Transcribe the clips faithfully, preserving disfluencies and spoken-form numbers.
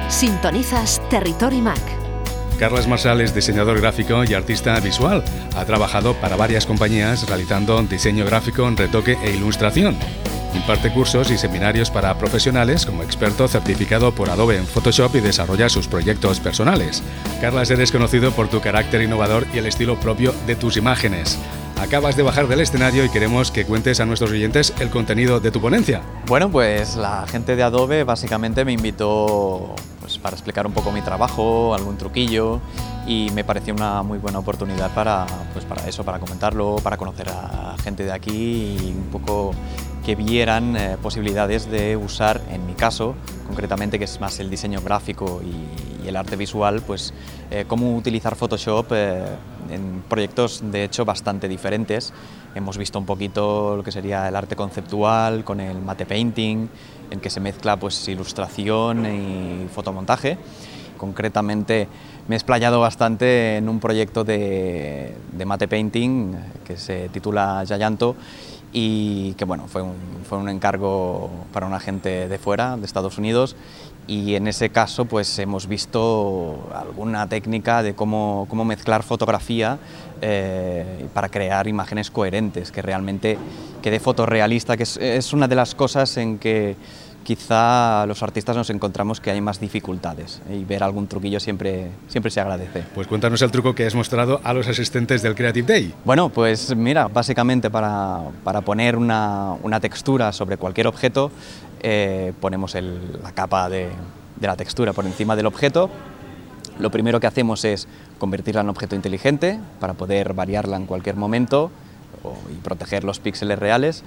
Sintonizas Territory Mac. Carles Marsal es diseñador gráfico y artista visual. Ha trabajado para varias compañías realizando diseño gráfico, retoque e ilustración. Imparte cursos y seminarios para profesionales como experto certificado por Adobe en Photoshop y desarrolla sus proyectos personales. Carles, eres conocido por tu carácter innovador y el estilo propio de tus imágenes. Acabas de bajar del escenario y queremos que cuentes a nuestros oyentes el contenido de tu ponencia. Bueno, pues la gente de Adobe básicamente me invitó pues, para explicar un poco mi trabajo, algún truquillo, y me pareció una muy buena oportunidad para, pues, para eso, para comentarlo, para conocer a gente de aquí y un poco que vieran eh, posibilidades de usar, en mi caso, concretamente, que es más el diseño gráfico y, y el arte visual, pues eh, cómo utilizar Photoshop eh, en proyectos de hecho bastante diferentes. Hemos visto un poquito lo que sería el arte conceptual con el matte painting, en que se mezcla pues ilustración y fotomontaje. Concretamente me he explayado bastante en un proyecto de, de matte painting que se titula Giallanto, y que bueno, fue un, fue un encargo para una gente de fuera, de Estados Unidos, y en ese caso pues hemos visto alguna técnica de cómo, cómo mezclar fotografía eh, para crear imágenes coherentes, que realmente quede fotorrealista, que es, es una de las cosas en que quizá los artistas nos encontramos que hay más dificultades, y ver algún truquillo siempre, siempre se agradece. Pues cuéntanos el truco que has mostrado a los asistentes del Creative Day. Bueno, pues mira, básicamente para, para poner una, una textura sobre cualquier objeto, eh, ponemos el, la capa de, de la textura por encima del objeto. Lo primero que hacemos es convertirla en objeto inteligente para poder variarla en cualquier momento o, y proteger los píxeles reales.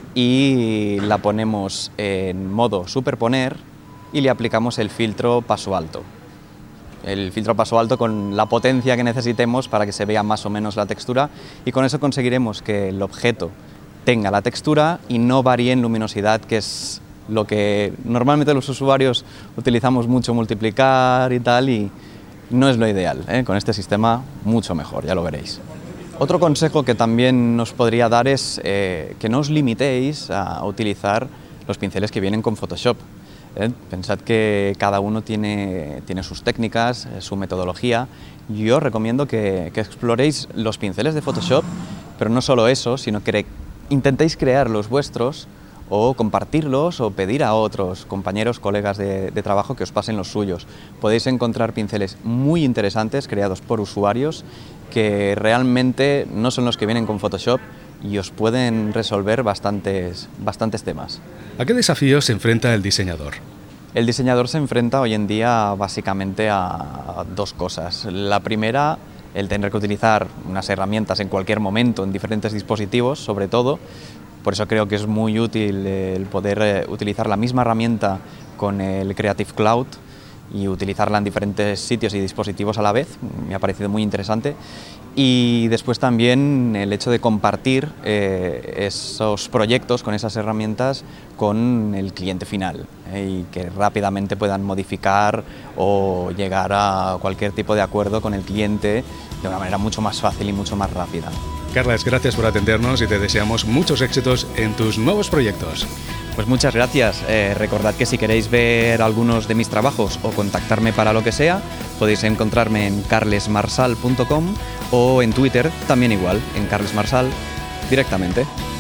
Y la ponemos en modo superponer y le aplicamos el filtro paso alto. El filtro paso alto con la potencia que necesitemos para que se vea más o menos la textura, y con eso conseguiremos que el objeto tenga la textura y no varíe en luminosidad, que es lo que normalmente los usuarios utilizamos mucho, multiplicar y tal, y no es lo ideal, ¿eh? Con este sistema mucho mejor, ya lo veréis. Otro consejo que también nos podría dar es eh, que no os limitéis a utilizar los pinceles que vienen con Photoshop. ¿eh? Pensad que cada uno tiene, tiene sus técnicas, eh, su metodología. Yo os recomiendo que, que exploréis los pinceles de Photoshop, pero no solo eso, sino que intentéis crear los vuestros o compartirlos o pedir a otros compañeros, colegas de, de trabajo que os pasen los suyos. Podéis encontrar pinceles muy interesantes creados por usuarios que realmente no son los que vienen con Photoshop y os pueden resolver bastantes, bastantes temas. ¿A qué desafíos se enfrenta el diseñador? El diseñador se enfrenta hoy en día básicamente a dos cosas. La primera, el tener que utilizar unas herramientas en cualquier momento, en diferentes dispositivos, sobre todo. Por eso creo que es muy útil el poder utilizar la misma herramienta con el Creative Cloud y utilizarla en diferentes sitios y dispositivos a la vez. Me ha parecido muy interesante. Y después también el hecho de compartir eh, esos proyectos con esas herramientas con el cliente final, eh, y que rápidamente puedan modificar o llegar a cualquier tipo de acuerdo con el cliente de una manera mucho más fácil y mucho más rápida. Carles, gracias por atendernos y te deseamos muchos éxitos en tus nuevos proyectos. Pues muchas gracias. Eh, recordad que si queréis ver algunos de mis trabajos o contactarme para lo que sea, podéis encontrarme en carles marsal punto com o en Twitter también igual, en Carles Marsal directamente.